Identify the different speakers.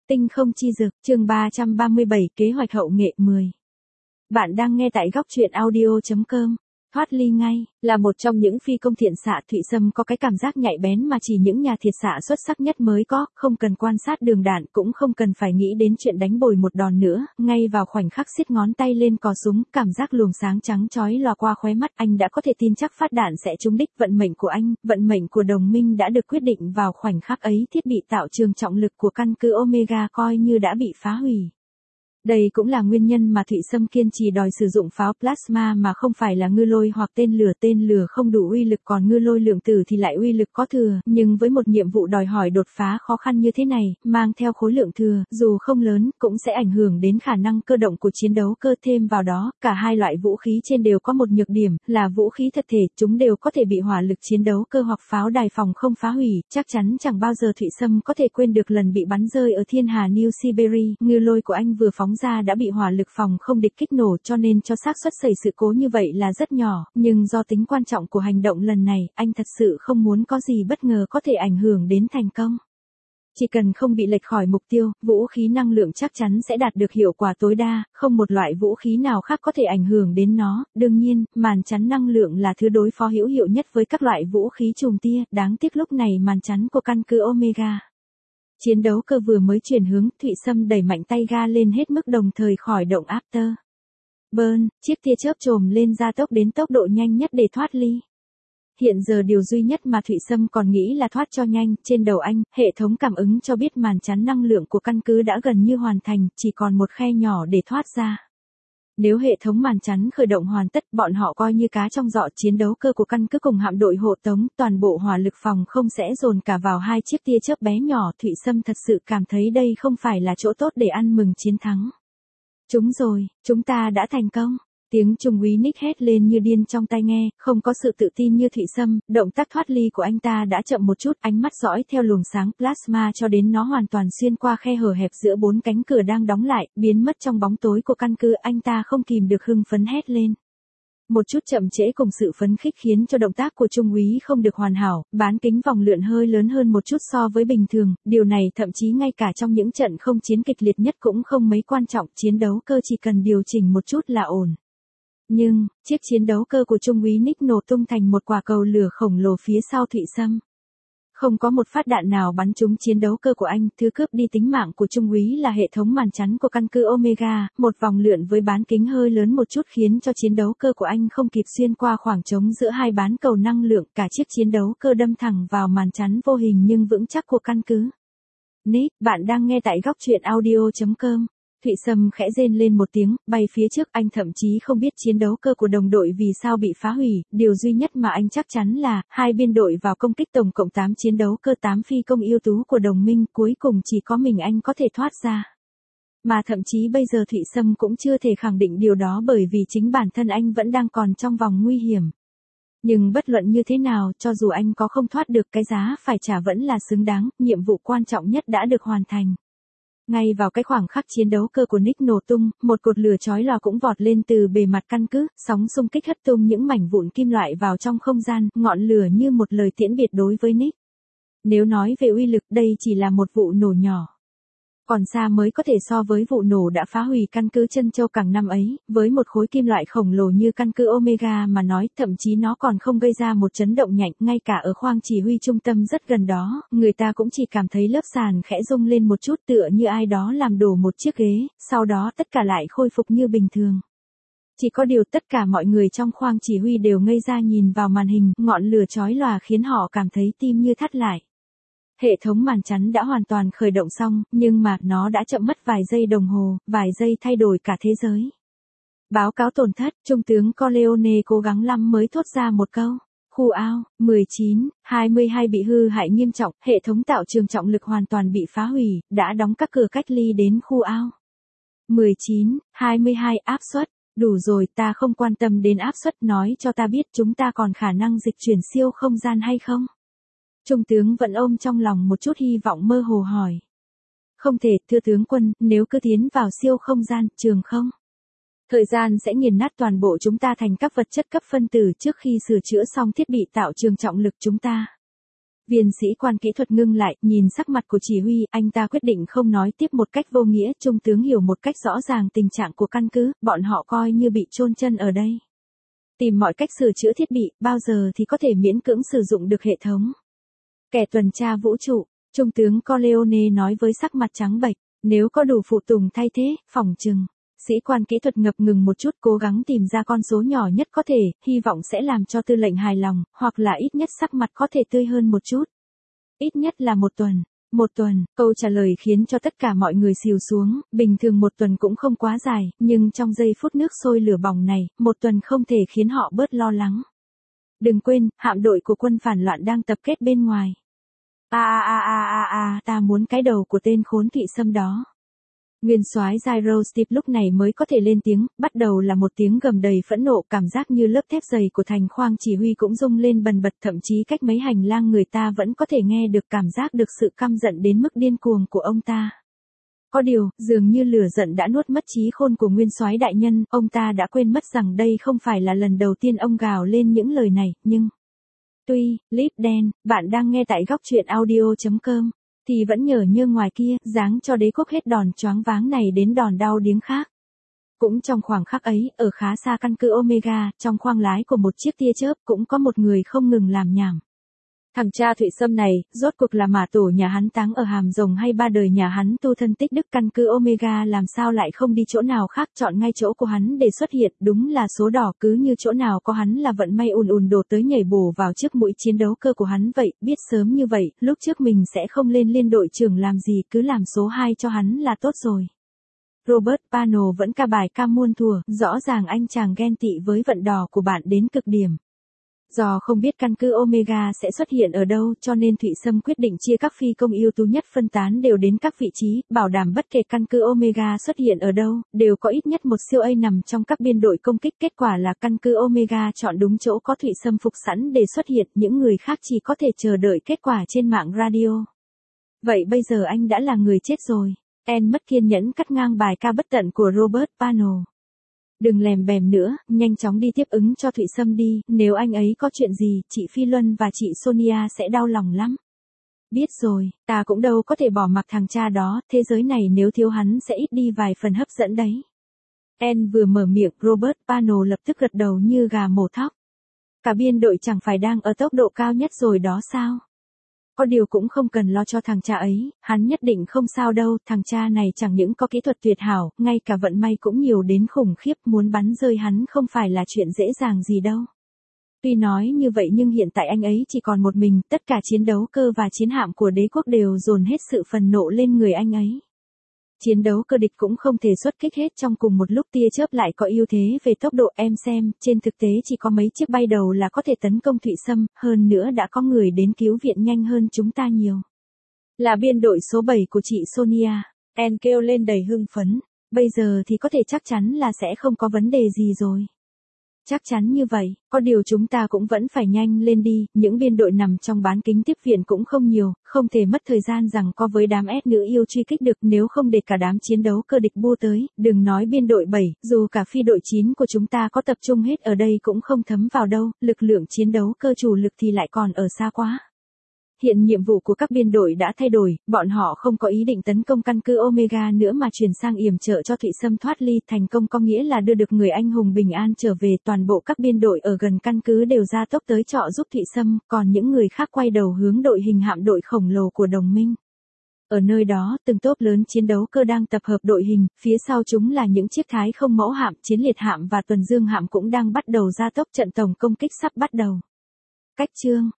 Speaker 1: Tinh không chi dực, chương 337, kế hoạch hậu nghệ 10. Bạn đang nghe tại góc truyện audio.com. Thoát ly ngay, là một trong những phi công thiện xạ, Thụy Sâm có cái cảm giác nhạy bén mà chỉ những nhà thiệt xạ xuất sắc nhất mới có, không cần quan sát đường đạn, cũng không cần phải nghĩ đến chuyện đánh bồi một đòn nữa, ngay vào khoảnh khắc siết ngón tay lên cò súng, cảm giác luồng sáng trắng chói lòa qua khóe mắt, anh đã có thể tin chắc phát đạn sẽ trúng đích. Vận mệnh của anh, vận mệnh của đồng minh đã được quyết định vào khoảnh khắc ấy. Thiết bị tạo trường trọng lực của căn cứ Omega coi như đã bị phá hủy. Đây cũng là nguyên nhân mà Thụy Sâm kiên trì đòi sử dụng pháo plasma mà không phải là ngư lôi hoặc tên lửa. Tên lửa không đủ uy lực, còn ngư lôi lượng tử thì lại uy lực có thừa, nhưng với một nhiệm vụ đòi hỏi đột phá khó khăn như thế này, mang theo khối lượng thừa, dù không lớn, cũng sẽ ảnh hưởng đến khả năng cơ động của chiến đấu cơ. Thêm vào đó, cả hai loại vũ khí trên đều có một nhược điểm, là vũ khí thật thể, chúng đều có thể bị hỏa lực chiến đấu cơ hoặc pháo đài phòng không phá hủy. Chắc chắn chẳng bao giờ Thụy Sâm có thể quên được lần bị bắn rơi ở thiên hà New Siberia. Ngư lôi của anh vừa phóng ra đã bị hỏa lực phòng không địch kích nổ, cho nên cho xác suất xảy sự cố như vậy là rất nhỏ, nhưng do tính quan trọng của hành động lần này, anh thật sự không muốn có gì bất ngờ có thể ảnh hưởng đến thành công. Chỉ cần không bị lệch khỏi mục tiêu, vũ khí năng lượng chắc chắn sẽ đạt được hiệu quả tối đa, không một loại vũ khí nào khác có thể ảnh hưởng đến nó. Đương nhiên, màn chắn năng lượng là thứ đối phó hữu hiệu nhất với các loại vũ khí chùm tia, đáng tiếc lúc này màn chắn của căn cứ Omega. Chiến đấu cơ vừa mới chuyển hướng, Thụy Sâm đẩy mạnh tay ga lên hết mức, đồng thời khởi động after burn, chiếc tia chớp trồm lên gia tốc đến tốc độ nhanh nhất để thoát ly. Hiện giờ điều duy nhất mà Thụy Sâm còn nghĩ là thoát cho nhanh. Trên đầu anh, hệ thống cảm ứng cho biết màn chắn năng lượng của căn cứ đã gần như hoàn thành, chỉ còn một khe nhỏ để thoát ra. Nếu hệ thống màn chắn khởi động hoàn tất, bọn họ coi như cá trong giỏ. Chiến đấu cơ của căn cứ cùng hạm đội hộ tống, toàn bộ hỏa lực phòng không sẽ dồn cả vào hai chiếc tia chớp bé nhỏ. Thụy Sâm thật sự cảm thấy đây không phải là chỗ tốt để ăn mừng chiến thắng. Chúng rồi, chúng ta đã thành công. Tiếng Trung úy Nick hét lên như điên trong tai nghe, không có sự tự tin như Thụy Sâm, động tác thoát ly của anh ta đã chậm một chút, ánh mắt dõi theo luồng sáng plasma cho đến nó hoàn toàn xuyên qua khe hở hẹp giữa bốn cánh cửa đang đóng lại, biến mất trong bóng tối của căn cứ. Anh ta không kìm được hưng phấn hét lên. Một chút chậm trễ cùng sự phấn khích khiến cho động tác của Trung úy không được hoàn hảo, bán kính vòng lượn hơi lớn hơn một chút so với bình thường, điều này thậm chí ngay cả trong những trận không chiến kịch liệt nhất cũng không mấy quan trọng, chiến đấu cơ chỉ cần điều chỉnh một chút là ổn. Nhưng, chiếc chiến đấu cơ của Trung úy Nick nổ tung thành một quả cầu lửa khổng lồ phía sau Thụy Sâm. Không có một phát đạn nào bắn trúng chiến đấu cơ của anh, thứ cướp đi tính mạng của Trung úy là hệ thống màn chắn của căn cứ Omega, một vòng lượn với bán kính hơi lớn một chút khiến cho chiến đấu cơ của anh không kịp xuyên qua khoảng trống giữa hai bán cầu năng lượng, cả chiếc chiến đấu cơ đâm thẳng vào màn chắn vô hình nhưng vững chắc của căn cứ. Nick, bạn đang nghe tại góc truyện audio.com. Thụy Sâm khẽ rên lên một tiếng, bay phía trước. Anh thậm chí không biết chiến đấu cơ của đồng đội vì sao bị phá hủy, điều duy nhất mà anh chắc chắn là, hai biên đội vào công kích tổng cộng 8 chiến đấu cơ, 8 phi công ưu tú của đồng minh, cuối cùng chỉ có mình anh có thể thoát ra. Mà thậm chí bây giờ Thụy Sâm cũng chưa thể khẳng định điều đó bởi vì chính bản thân anh vẫn đang còn trong vòng nguy hiểm. Nhưng bất luận như thế nào, cho dù anh có không thoát được, cái giá phải trả vẫn là xứng đáng, nhiệm vụ quan trọng nhất đã được hoàn thành. Ngay vào cái khoảng khắc chiến đấu cơ của Nick nổ tung, một cột lửa chói lòa cũng vọt lên từ bề mặt căn cứ, sóng xung kích hất tung những mảnh vụn kim loại vào trong không gian, ngọn lửa như một lời tiễn biệt đối với Nick. Nếu nói về uy lực, đây chỉ là một vụ nổ nhỏ. Còn xa mới có thể so với vụ nổ đã phá hủy căn cứ Trân Châu Cảng năm ấy, với một khối kim loại khổng lồ như căn cứ Omega mà nói, thậm chí nó còn không gây ra một chấn động nhạy, ngay cả ở khoang chỉ huy trung tâm rất gần đó, người ta cũng chỉ cảm thấy lớp sàn khẽ rung lên một chút, tựa như ai đó làm đổ một chiếc ghế, sau đó tất cả lại khôi phục như bình thường. Chỉ có điều tất cả mọi người trong khoang chỉ huy đều ngây ra nhìn vào màn hình, ngọn lửa chói lòa khiến họ cảm thấy tim như thắt lại. Hệ thống màn chắn đã hoàn toàn khởi động xong, nhưng mà nó đã chậm mất vài giây đồng hồ, vài giây thay đổi cả thế giới. Báo cáo tổn thất, Trung tướng Corleone cố gắng lắm mới thốt ra một câu. Khu ao, 19, 22 bị hư hại nghiêm trọng, hệ thống tạo trường trọng lực hoàn toàn bị phá hủy, đã đóng các cửa cách ly đến khu ao. 19, 22 áp suất, đủ rồi, ta không quan tâm đến áp suất, nói cho ta biết chúng ta còn khả năng dịch chuyển siêu không gian hay không? Trung tướng vẫn ôm trong lòng một chút hy vọng mơ hồ hỏi. Không thể, thưa tướng quân, nếu cứ tiến vào siêu không gian, trường không? Thời gian sẽ nghiền nát toàn bộ chúng ta thành các vật chất cấp phân tử trước khi sửa chữa xong thiết bị tạo trường trọng lực chúng ta. Viên sĩ quan kỹ thuật ngưng lại, nhìn sắc mặt của chỉ huy, anh ta quyết định không nói tiếp một cách vô nghĩa. Trung tướng hiểu một cách rõ ràng tình trạng của căn cứ, bọn họ coi như bị chôn chân ở đây. Tìm mọi cách sửa chữa thiết bị, bao giờ thì có thể miễn cưỡng sử dụng được hệ thống. Kẻ tuần tra vũ trụ, Trung tướng Corleone nói với sắc mặt trắng bệch, nếu có đủ phụ tùng thay thế, phỏng chừng. Sĩ quan kỹ thuật ngập ngừng một chút, cố gắng tìm ra con số nhỏ nhất có thể, hy vọng sẽ làm cho tư lệnh hài lòng, hoặc là ít nhất sắc mặt có thể tươi hơn một chút. Ít nhất là một tuần. Một tuần, câu trả lời khiến cho tất cả mọi người xìu xuống, bình thường một tuần cũng không quá dài, nhưng trong giây phút nước sôi lửa bỏng này, một tuần không thể khiến họ bớt lo lắng. Đừng quên, hạm đội của quân phản loạn đang tập kết bên ngoài. Ta muốn cái đầu của tên khốn Thụy Sâm đó. Nguyên soái Gyro Steve lúc này mới có thể lên tiếng, bắt đầu là một tiếng gầm đầy phẫn nộ, cảm giác như lớp thép dày của thành khoang chỉ huy cũng rung lên bần bật, thậm chí cách mấy hành lang người ta vẫn có thể nghe được cảm giác được sự căm giận đến mức điên cuồng của ông ta. Có điều, dường như lửa giận đã nuốt mất trí khôn của nguyên soái đại nhân, ông ta đã quên mất rằng đây không phải là lần đầu tiên ông gào lên những lời này, nhưng... Tuy, Líp đen, bạn đang nghe tại góc truyện audio.com, thì vẫn nhờ như ngoài kia, giáng cho đế quốc hết đòn choáng váng này đến đòn đau điếng khác. Cũng trong khoảng khắc ấy, ở khá xa căn cứ Omega, trong khoang lái của một chiếc tia chớp cũng có một người không ngừng làm nhảm. Thằng cha Thụy Sâm này, rốt cuộc là mả tổ nhà hắn táng ở hàm rồng hay ba đời nhà hắn tu thân tích đức, căn cứ Omega làm sao lại không đi chỗ nào khác, chọn ngay chỗ của hắn để xuất hiện, đúng là số đỏ, cứ như chỗ nào có hắn là vận may ùn đổ tới nhảy bổ vào chiếc mũi chiến đấu cơ của hắn vậy, biết sớm như vậy, lúc trước mình sẽ không lên liên đội trưởng làm gì, cứ làm số 2 cho hắn là tốt rồi. Robert Pano vẫn ca bài ca muôn thuở, rõ ràng anh chàng ghen tị với vận đỏ của bạn đến cực điểm. Do không biết căn cứ Omega sẽ xuất hiện ở đâu, cho nên Thụy Sâm quyết định chia các phi công ưu tú nhất phân tán đều đến các vị trí, bảo đảm bất kể căn cứ Omega xuất hiện ở đâu, đều có ít nhất một siêu A nằm trong các biên đội công kích. Kết quả là căn cứ Omega chọn đúng chỗ có Thụy Sâm phục sẵn để xuất hiện, những người khác chỉ có thể chờ đợi kết quả trên mạng radio. Vậy bây giờ anh đã là người chết rồi. Anne mất kiên nhẫn cắt ngang bài ca bất tận của Robert Pano. Đừng lèm bèm nữa, nhanh chóng đi tiếp ứng cho Thụy Sâm đi, nếu anh ấy có chuyện gì, chị Phi Luân và chị Sonia sẽ đau lòng lắm. Biết rồi, ta cũng đâu có thể bỏ mặc thằng cha đó, thế giới này nếu thiếu hắn sẽ ít đi vài phần hấp dẫn đấy. Anne vừa mở miệng, Robert Pano lập tức gật đầu như gà mổ thóc. Cả biên đội chẳng phải đang ở tốc độ cao nhất rồi đó sao? Có điều cũng không cần lo cho thằng cha ấy, hắn nhất định không sao đâu, thằng cha này chẳng những có kỹ thuật tuyệt hảo, ngay cả vận may cũng nhiều đến khủng khiếp, muốn bắn rơi hắn không phải là chuyện dễ dàng gì đâu. Tuy nói như vậy nhưng hiện tại anh ấy chỉ còn một mình, tất cả chiến đấu cơ và chiến hạm của đế quốc đều dồn hết sự phần nộ lên người anh ấy. Chiến đấu cơ địch cũng không thể xuất kích hết trong cùng một lúc, tia chớp lại có ưu thế về tốc độ, em xem, trên thực tế chỉ có mấy chiếc bay đầu là có thể tấn công Thụy Sâm, hơn nữa đã có người đến cứu viện nhanh hơn chúng ta nhiều. Là biên đội số 7 của chị Sonia, Anne kêu lên đầy hưng phấn, bây giờ thì có thể chắc chắn là sẽ không có vấn đề gì rồi. Chắc chắn như vậy, có điều chúng ta cũng vẫn phải nhanh lên đi, những biên đội nằm trong bán kính tiếp viện cũng không nhiều, không thể mất thời gian rằng co với đám S nữ yêu truy kích được, nếu không để cả đám chiến đấu cơ địch bua tới, đừng nói biên đội 7, dù cả phi đội 9 của chúng ta có tập trung hết ở đây cũng không thấm vào đâu, lực lượng chiến đấu cơ chủ lực thì lại còn ở xa quá. Hiện nhiệm vụ của các biên đội đã thay đổi, bọn họ không có ý định tấn công căn cứ Omega nữa mà chuyển sang yểm trợ cho Thụy Sâm thoát ly, thành công có nghĩa là đưa được người anh hùng bình an trở về, toàn bộ các biên đội ở gần căn cứ đều ra tốc tới trợ giúp Thụy Sâm, còn những người khác quay đầu hướng đội hình hạm đội khổng lồ của đồng minh. Ở nơi đó, từng tốp lớn chiến đấu cơ đang tập hợp đội hình, phía sau chúng là những chiếc Thái không mẫu hạm, chiến liệt hạm và tuần dương hạm cũng đang bắt đầu ra tốc, trận tổng công kích sắp bắt đầu. Cách chương